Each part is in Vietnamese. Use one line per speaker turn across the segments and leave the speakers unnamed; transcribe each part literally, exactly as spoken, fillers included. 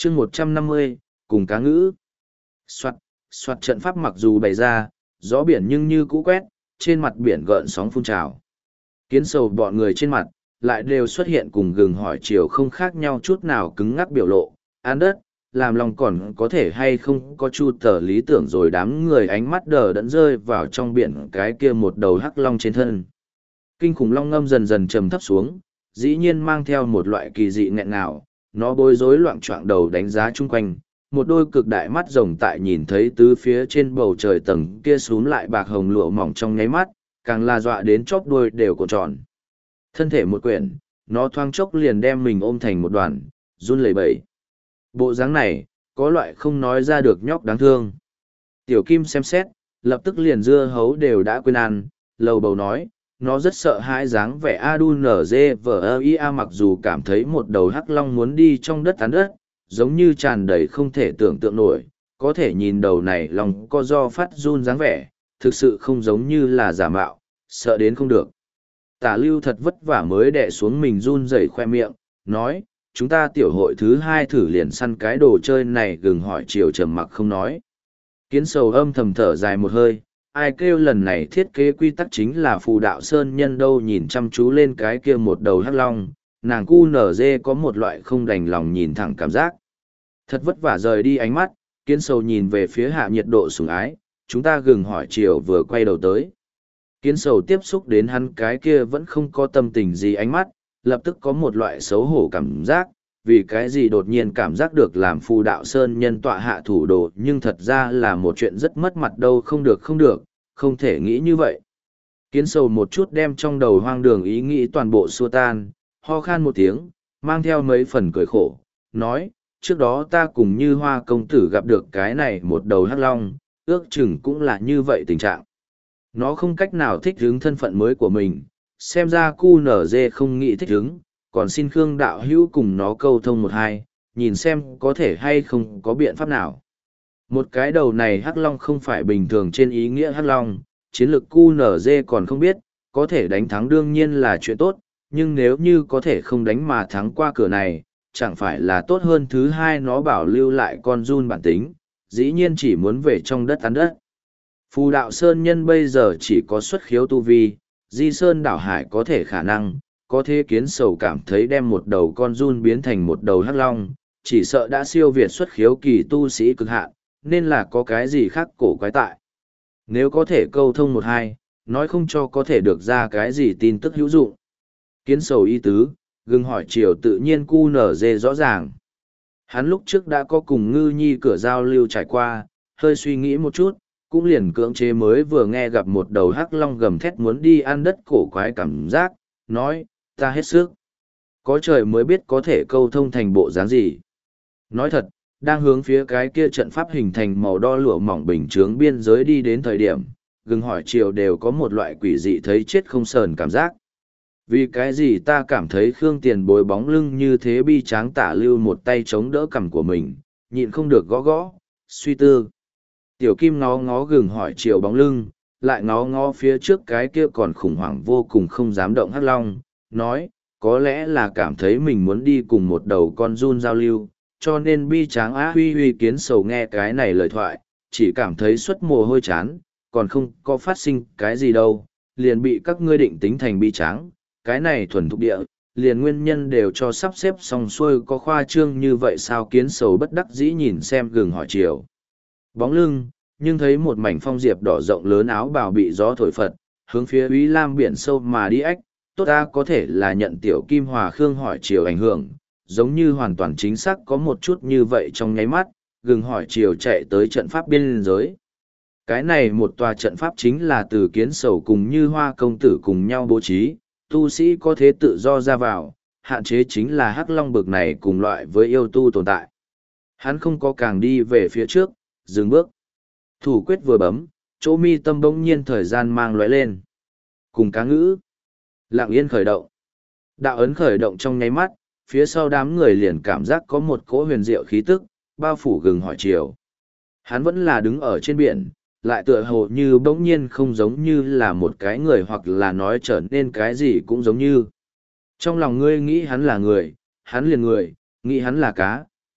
chương một trăm năm mươi, cùng cá ngữ. Soạt, soạt trận pháp mặc dù bày ra, gió biển nhưng như cũ quét, trên mặt biển gợn sóng phun trào. Kiến sầu bọn người trên mặt, lại đều xuất hiện cùng gừng hỏi chiều không khác nhau chút nào cứng ngắc biểu lộ, an đất, làm lòng còn có thể hay không có chu tờ lý tưởng rồi đám người ánh mắt đờ đẫn rơi vào trong biển cái kia một đầu hắc long trên thân. Kinh khủng long ngâm dần dần trầm thấp xuống, dĩ nhiên mang theo một loại kỳ dị nghẹn ngào, nó bối rối loạn choạng đầu đánh giá chung quanh, một đôi cực đại mắt rồng tại nhìn thấy tứ phía trên bầu trời tầng kia xuống lại bạc hồng lụa mỏng trong nháy mắt, càng là dọa đến chóp đuôi đều cuộn tròn. Thân thể một quyển, nó thoáng chốc liền đem mình ôm thành một đoàn, run lẩy bẩy. Bộ dáng này, có loại không nói ra được nhóc đáng thương. Tiểu Kim xem xét, lập tức liền dưa hấu đều đã quên ăn, lầu bầu nói, nó rất sợ hãi dáng vẻ adu nở dê vờ ia mặc dù cảm thấy một đầu hắc long muốn đi trong đất tán đất, giống như tràn đầy không thể tưởng tượng nổi, có thể nhìn đầu này lòng co do phát run dáng vẻ, thực sự không giống như là giả mạo, sợ đến không được. Tả lưu thật vất vả mới đè xuống mình run rẩy khoe miệng, nói, chúng ta tiểu hội thứ hai thử liền săn cái đồ chơi này gừng hỏi chiều trầm mặc không nói. Kiến sầu âm thầm thở dài một hơi, ai kêu lần này thiết kế quy tắc chính là phù đạo sơn nhân đâu nhìn chăm chú lên cái kia một đầu hắc long, nàng cu nở dê có một loại không đành lòng nhìn thẳng cảm giác. Thật vất vả rời đi ánh mắt, kiến sầu nhìn về phía hạ nhiệt độ sủng ái, chúng ta gừng hỏi chiều vừa quay đầu tới. Kiến sầu tiếp xúc đến hắn cái kia vẫn không có tâm tình gì ánh mắt, lập tức có một loại xấu hổ cảm giác, vì cái gì đột nhiên cảm giác được làm phù đạo sơn nhân tọa hạ thủ đồ nhưng thật ra là một chuyện rất mất mặt đâu không được không được, không thể nghĩ như vậy. Kiến sầu một chút đem trong đầu hoang đường ý nghĩ toàn bộ xua tan, ho khan một tiếng, mang theo mấy phần cười khổ, nói, trước đó ta cùng như hoa công tử gặp được cái này một đầu hắc long, ước chừng cũng là như vậy tình trạng. Nó không cách nào thích ứng thân phận mới của mình, xem ra cu nở dê không nghĩ thích ứng, còn xin Khương đạo hữu cùng nó câu thông một hai, nhìn xem có thể hay không có biện pháp nào. Một cái đầu này hắc long không phải bình thường trên ý nghĩa hắc long, chiến lược cu nở dê còn không biết, có thể đánh thắng đương nhiên là chuyện tốt, nhưng nếu như có thể không đánh mà thắng qua cửa này, chẳng phải là tốt hơn thứ hai nó bảo lưu lại con run bản tính, dĩ nhiên chỉ muốn về trong đất ăn đất. Phù đạo sơn nhân bây giờ chỉ có xuất khiếu tu vi, di sơn đảo hải có thể khả năng, có thế kiến sầu cảm thấy đem một đầu con run biến thành một đầu hắc long, chỉ sợ đã siêu việt xuất khiếu kỳ tu sĩ cực hạn, nên là có cái gì khác cổ quái tại. Nếu có thể câu thông một hai, nói không cho có thể được ra cái gì tin tức hữu dụng. Kiến sầu y tứ, gừng hỏi chiều tự nhiên cu nở dê rõ ràng. Hắn lúc trước đã có cùng ngư nhi cửa giao lưu trải qua, hơi suy nghĩ một chút, cũng liền cưỡng chế mới vừa nghe gặp một đầu hắc long gầm thét muốn đi ăn đất cổ quái cảm giác, nói, ta hết sức. Có trời mới biết có thể câu thông thành bộ dáng gì. Nói thật, đang hướng phía cái kia trận pháp hình thành màu đo lụa mỏng bình chướng biên giới đi đến thời điểm, gừng hỏi chiều đều có một loại quỷ dị thấy chết không sờn cảm giác. Vì cái gì ta cảm thấy Khương Tiền Bối bóng lưng như thế bi tráng tả lưu một tay chống đỡ cằm của mình, nhịn không được gõ gõ, suy tư. Tiểu Kim ngó ngó gừng hỏi chiều bóng lưng, lại ngó ngó phía trước cái kia còn khủng hoảng vô cùng không dám động hắc long, nói, có lẽ là cảm thấy mình muốn đi cùng một đầu con run giao lưu, cho nên bi tráng á huy huy kiến sầu nghe cái này lời thoại, chỉ cảm thấy suất mồ hôi chán, còn không có phát sinh cái gì đâu, liền bị các ngươi định tính thành bi tráng, cái này thuần thục địa, liền nguyên nhân đều cho sắp xếp xong xuôi có khoa trương như vậy sao kiến sầu bất đắc dĩ nhìn xem gừng hỏi chiều. Bóng lưng, nhưng thấy một mảnh phong diệp đỏ rộng lớn áo bào bị gió thổi phật, hướng phía Úy Lam biển sâu mà đi ách, tốt ta có thể là nhận tiểu Kim Hòa Khương hỏi chiều ảnh hưởng, giống như hoàn toàn chính xác có một chút như vậy trong nháy mắt, gừng hỏi chiều chạy tới trận pháp biên giới. Cái này một tòa trận pháp chính là từ kiến sầu cùng như hoa công tử cùng nhau bố trí, tu sĩ có thế tự do ra vào, hạn chế chính là hắc long bực này cùng loại với yêu tu tồn tại. Hắn không có càng đi về phía trước, dừng bước. Thủ quyết vừa bấm, chỗ mi tâm bỗng nhiên thời gian mang lóe lên. Cùng cá ngữ. Lặng yên khởi động. Đạo ấn khởi động trong nháy mắt, phía sau đám người liền cảm giác có một cỗ huyền diệu khí tức, bao phủ gừng hỏi chiều. Hắn vẫn là đứng ở trên biển, lại tựa hồ như bỗng nhiên không giống như là một cái người hoặc là nói trở nên cái gì cũng giống như. Trong lòng ngươi nghĩ hắn là người, hắn liền người, nghĩ hắn là cá,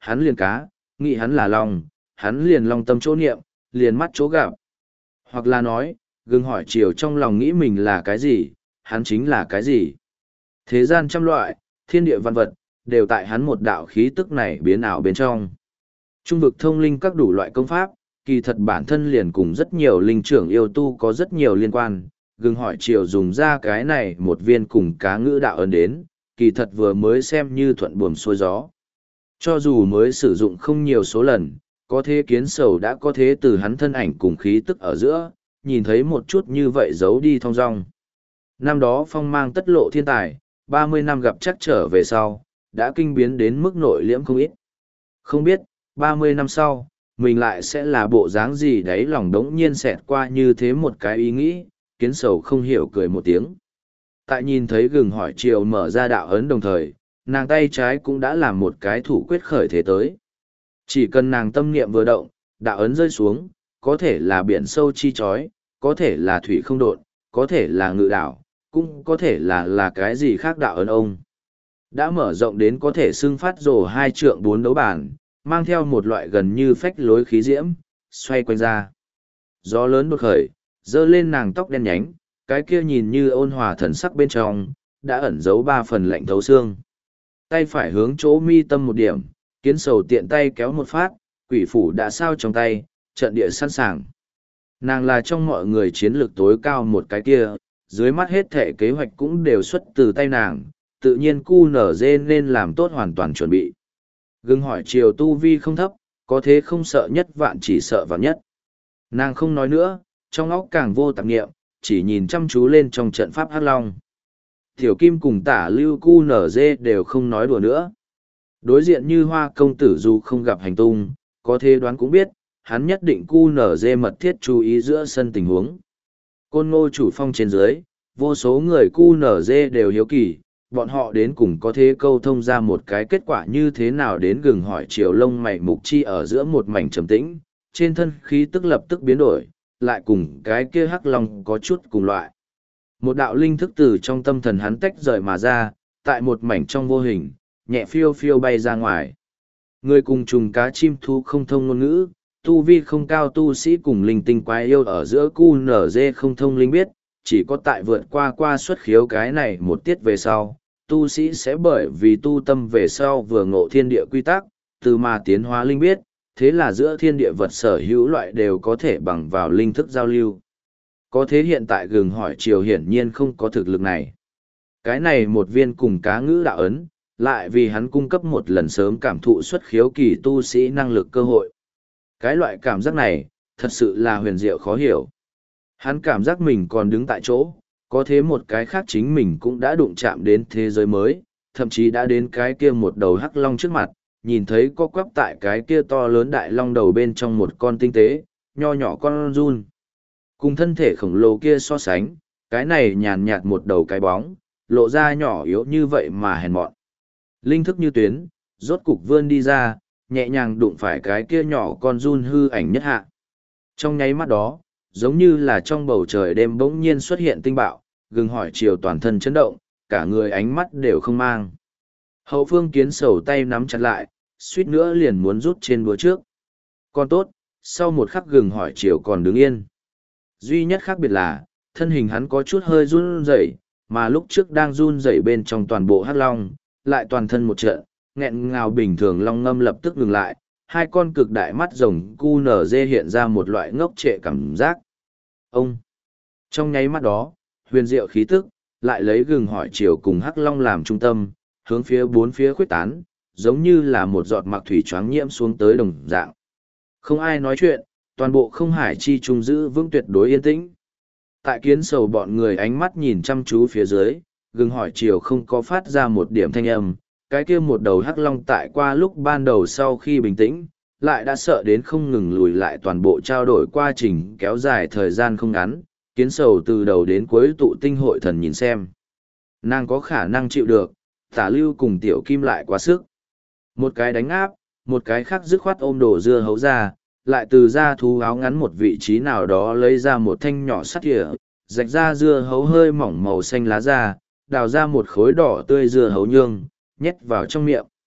hắn liền cá, nghĩ hắn là long, hắn liền long tâm chỗ niệm, liền mắt chỗ gặp. Hoặc là nói, gừng hỏi chiều trong lòng nghĩ mình là cái gì, hắn chính là cái gì. Thế gian trăm loại, thiên địa văn vật, đều tại hắn một đạo khí tức này biến ảo bên trong. Trung vực thông linh các đủ loại công pháp, kỳ thật bản thân liền cùng rất nhiều linh trưởng yêu tu có rất nhiều liên quan. Gừng hỏi chiều dùng ra cái này một viên cùng cá ngữ đạo ấn đến, kỳ thật vừa mới xem như thuận buồm xuôi gió. Cho dù mới sử dụng không nhiều số lần, có thế kiến sầu đã có thế từ hắn thân ảnh cùng khí tức ở giữa, nhìn thấy một chút như vậy giấu đi thong dong. Năm đó phong mang tất lộ thiên tài, ba mươi năm gặp chắc trở về sau, đã kinh biến đến mức nội liễm không ít. Không biết, ba mươi năm sau, mình lại sẽ là bộ dáng gì đấy, lòng đống nhiên xẹt qua như thế một cái ý nghĩ, kiến sầu không hiểu cười một tiếng. Tại nhìn thấy gừng hỏi chiều mở ra đạo ấn đồng thời, nàng tay trái cũng đã làm một cái thủ quyết khởi thế tới. Chỉ cần nàng tâm niệm vừa động, đạo ấn rơi xuống, có thể là biển sâu chi chói, có thể là thủy không độn, có thể là ngự đảo, cũng có thể là là cái gì khác đạo ấn ông. Đã mở rộng đến có thể xưng phát rồ hai trượng bốn đấu bản, mang theo một loại gần như phách lối khí diễm, xoay quanh ra. Gió lớn đột khởi, dơ lên nàng tóc đen nhánh, cái kia nhìn như ôn hòa thần sắc bên trong, đã ẩn giấu ba phần lạnh thấu xương. Tay phải hướng chỗ mi tâm một điểm, kiến sầu tiện tay kéo một phát, quỷ phủ đã sao trong tay, trận địa sẵn sàng. Nàng là trong mọi người chiến lược tối cao một cái kia, dưới mắt hết thể kế hoạch cũng đều xuất từ tay nàng, tự nhiên cu nở dê nên làm tốt hoàn toàn chuẩn bị. Gừng hỏi chiều tu vi không thấp, có thế không sợ nhất vạn chỉ sợ vạn nhất. Nàng không nói nữa, trong óc càng vô tạp nghiệm, chỉ nhìn chăm chú lên trong trận pháp hắc long. Tiểu Kim cùng tả lưu cu nở dê đều không nói đùa nữa. Đối diện như hoa công tử dù không gặp hành tung, có thế đoán cũng biết, hắn nhất định cu nở dê mật thiết chú ý giữa sân tình huống. Côn Ngô chủ phong trên dưới, vô số người cu nở dê đều hiếu kỳ, bọn họ đến cùng có thế câu thông ra một cái kết quả như thế nào đến gừng hỏi chiều lông mày mục chi ở giữa một mảnh trầm tĩnh, trên thân khí tức lập tức biến đổi, lại cùng cái kia hắc long có chút cùng loại. Một đạo linh thức từ trong tâm thần hắn tách rời mà ra, tại một mảnh trong vô hình, nhẹ phiêu phiêu bay ra ngoài. Người cùng trùng cá chim thu không thông ngôn ngữ, tu vi không cao tu sĩ cùng linh tinh quái yêu ở giữa cu nở dê không thông linh biết, chỉ có tại vượt qua qua xuất khiếu cái này một tiết về sau, tu sĩ sẽ bởi vì tu tâm về sau vừa ngộ thiên địa quy tắc, từ mà tiến hóa linh biết, thế là giữa thiên địa vật sở hữu loại đều có thể bằng vào linh thức giao lưu. Có thế hiện tại gừng hỏi chiều hiển nhiên không có thực lực này. Cái này một viên cùng cá ngữ đạo ấn, lại vì hắn cung cấp một lần sớm cảm thụ xuất khiếu kỳ tu sĩ năng lực cơ hội. Cái loại cảm giác này, thật sự là huyền diệu khó hiểu. Hắn cảm giác mình còn đứng tại chỗ, có thế một cái khác chính mình cũng đã đụng chạm đến thế giới mới, thậm chí đã đến cái kia một đầu hắc long trước mặt, nhìn thấy có quắp tại cái kia to lớn đại long đầu bên trong một con tinh tế, nho nhỏ con run. Cùng thân thể khổng lồ kia so sánh, cái này nhàn nhạt một đầu cái bóng, lộ ra nhỏ yếu như vậy mà hèn mọn. Linh thức như tuyến, rốt cục vươn đi ra, nhẹ nhàng đụng phải cái kia nhỏ con run hư ảnh nhất hạ. Trong nháy mắt đó, giống như là trong bầu trời đêm bỗng nhiên xuất hiện tinh bạo, gừng hỏi chiều toàn thân chấn động, cả người ánh mắt đều không mang. Hậu phương kiến sầu tay nắm chặt lại, suýt nữa liền muốn rút trên búa trước. Còn tốt, sau một khắc gừng hỏi chiều còn đứng yên. Duy nhất khác biệt là, thân hình hắn có chút hơi run rẩy, mà lúc trước đang run rẩy bên trong toàn bộ hắc long, lại toàn thân một trận, nghẹn ngào bình thường long ngâm lập tức ngừng lại, hai con cực đại mắt rồng cu nở dê hiện ra một loại ngốc trệ cảm giác. Ông! Trong nháy mắt đó, huyền diệu khí tức, lại lấy gừng hỏi chiều cùng hắc long làm trung tâm, hướng phía bốn phía khuếch tán, giống như là một giọt mặc thủy choáng nhiễm xuống tới đồng dạng. Không ai nói chuyện, toàn bộ không hải chi trung giữ vững tuyệt đối yên tĩnh. Tại kiến sầu bọn người ánh mắt nhìn chăm chú phía dưới, gừng hỏi chiều không có phát ra một điểm thanh âm, cái kia một đầu hắc long tại qua lúc ban đầu sau khi bình tĩnh, lại đã sợ đến không ngừng lùi lại, toàn bộ trao đổi quá trình kéo dài thời gian không ngắn, kiến sầu từ đầu đến cuối tụ tinh hội thần nhìn xem. Nàng có khả năng chịu được, tả lưu cùng tiểu kim lại quá sức. Một cái đánh áp, một cái khác dứt khoát ôm đổ dưa hấu ra, lại từ da thú áo ngắn một vị trí nào đó lấy ra một thanh nhỏ sắt thìa, rạch ra dưa hấu hơi mỏng màu xanh lá ra, đào ra một khối đỏ tươi dưa hấu nhương, nhét vào trong miệng.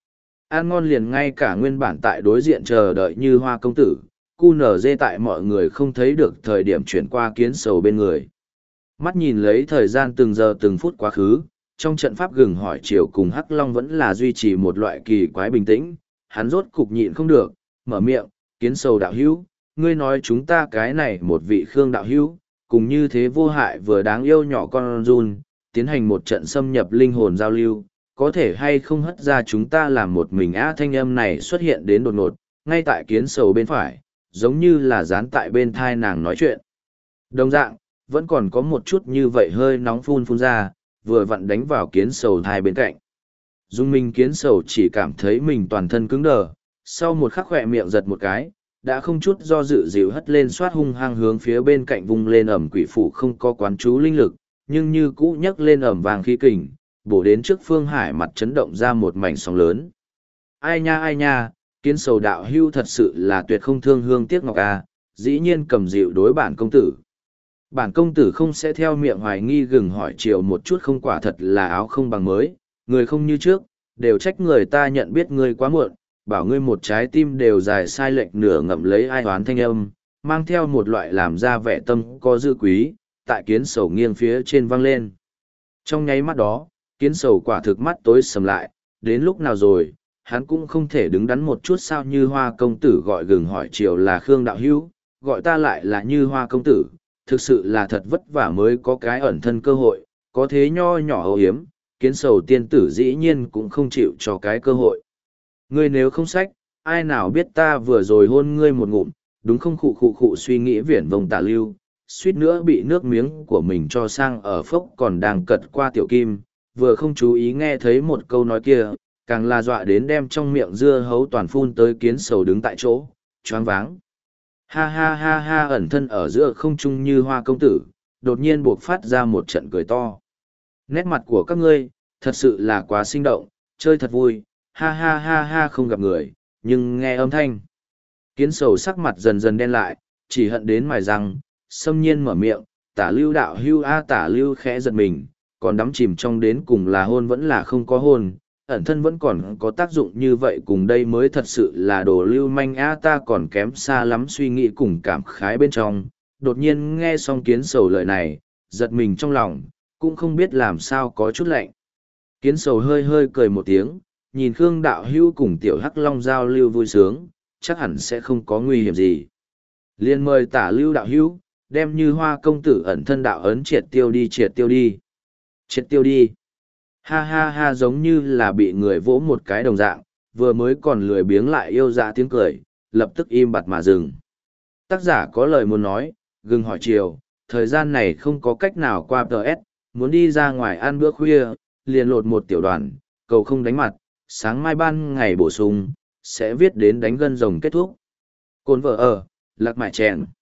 Ăn ngon liền ngay cả nguyên bản tại đối diện chờ đợi như hoa công tử, cu nở dê tại mọi người không thấy được thời điểm chuyển qua kiến sầu bên người. Mắt nhìn lấy thời gian từng giờ từng phút quá khứ, trong trận pháp gừng hỏi chiều cùng Hắc Long vẫn là duy trì một loại kỳ quái bình tĩnh, hắn rốt cục nhịn không được, mở miệng, kiến sầu đạo hữu, ngươi nói chúng ta cái này một vị Khương đạo hữu, cùng như thế vô hại vừa đáng yêu nhỏ con run, tiến hành một trận xâm nhập linh hồn giao lưu, có thể hay không hất ra chúng ta làm một mình á thanh âm này xuất hiện đến đột ngột, ngay tại kiến sầu bên phải, giống như là dán tại bên thai nàng nói chuyện. Đồng dạng, vẫn còn có một chút như vậy hơi nóng phun phun ra, vừa vặn đánh vào kiến sầu thai bên cạnh. Dung Minh kiến sầu chỉ cảm thấy mình toàn thân cứng đờ, sau một khắc khỏe miệng giật một cái, đã không chút do dự dịu hất lên xoát hung hăng hướng phía bên cạnh vung lên ẩm quỷ phủ không có quán chú linh lực, nhưng như cũ nhấc lên ẩm vàng khí kình, bổ đến trước Phương Hải mặt chấn động ra một mảnh sóng lớn. Ai nha ai nha, kiến sầu đạo hưu thật sự là tuyệt không thương hương tiếc ngọc a, dĩ nhiên cầm dịu đối bản công tử. Bản công tử không sẽ theo miệng hoài nghi gừng hỏi chiều một chút không quả thật là áo không bằng mới, người không như trước, đều trách người ta nhận biết ngươi quá muộn, bảo ngươi một trái tim đều dài sai lệch nửa ngậm lấy ai hoán thanh âm, mang theo một loại làm ra vẻ tâm có dư quý, tại kiến sầu nghiêng phía trên văng lên. Trong nháy mắt đó, kiến sầu quả thực mắt tối sầm lại, đến lúc nào rồi, hắn cũng không thể đứng đắn một chút sao như hoa công tử gọi gừng hỏi chiều là Khương đạo hữu, gọi ta lại là như hoa công tử, thực sự là thật vất vả mới có cái ẩn thân cơ hội, có thế nho nhỏ âu hiếm, kiến sầu tiên tử dĩ nhiên cũng không chịu cho cái cơ hội. Ngươi nếu không sách, ai nào biết ta vừa rồi hôn ngươi một ngụm, đúng không khụ khụ khụ suy nghĩ viển vông tả lưu, suýt nữa bị nước miếng của mình cho sang ở phốc còn đang cật qua tiểu kim, vừa không chú ý nghe thấy một câu nói kia, càng là dọa đến đem trong miệng dưa hấu toàn phun tới kiến sầu đứng tại chỗ, choáng váng. Ha ha ha ha ẩn thân ở giữa không trung như hoa công tử, đột nhiên buộc phát ra một trận cười to. Nét mặt của các ngươi, thật sự là quá sinh động, chơi thật vui, ha ha ha ha không gặp người, nhưng nghe âm thanh. Kiến sầu sắc mặt dần dần đen lại, chỉ hận đến mài răng, xâm nhiên mở miệng, tả lưu đạo hưu a tả lưu khẽ giật mình, còn đắm chìm trong đến cùng là hôn vẫn là không có hôn, ẩn thân vẫn còn có tác dụng như vậy cùng đây mới thật sự là đồ lưu manh a ta còn kém xa lắm suy nghĩ cùng cảm khái bên trong, đột nhiên nghe xong kiến sầu lời này, giật mình trong lòng, cũng không biết làm sao có chút lạnh. Kiến sầu hơi hơi cười một tiếng, nhìn Khương đạo hưu cùng tiểu hắc long giao lưu vui sướng, chắc hẳn sẽ không có nguy hiểm gì. Liên mời tả lưu đạo hưu, đem như hoa công tử ẩn thân đạo ấn triệt tiêu đi triệt tiêu đi. Triệt tiêu đi. Ha ha ha giống như là bị người vỗ một cái đồng dạng, vừa mới còn lười biếng lại yêu dạ tiếng cười, lập tức im bặt mà dừng. Tác giả có lời muốn nói, gừng hỏi chiều, thời gian này không có cách nào qua tê ét, muốn đi ra ngoài ăn bữa khuya, liền lột một tiểu đoàn, cầu không đánh mặt, sáng mai ban ngày bổ sung, sẽ viết đến đánh gân rồng kết thúc. Cồn vợ ở, lạc mại chèn.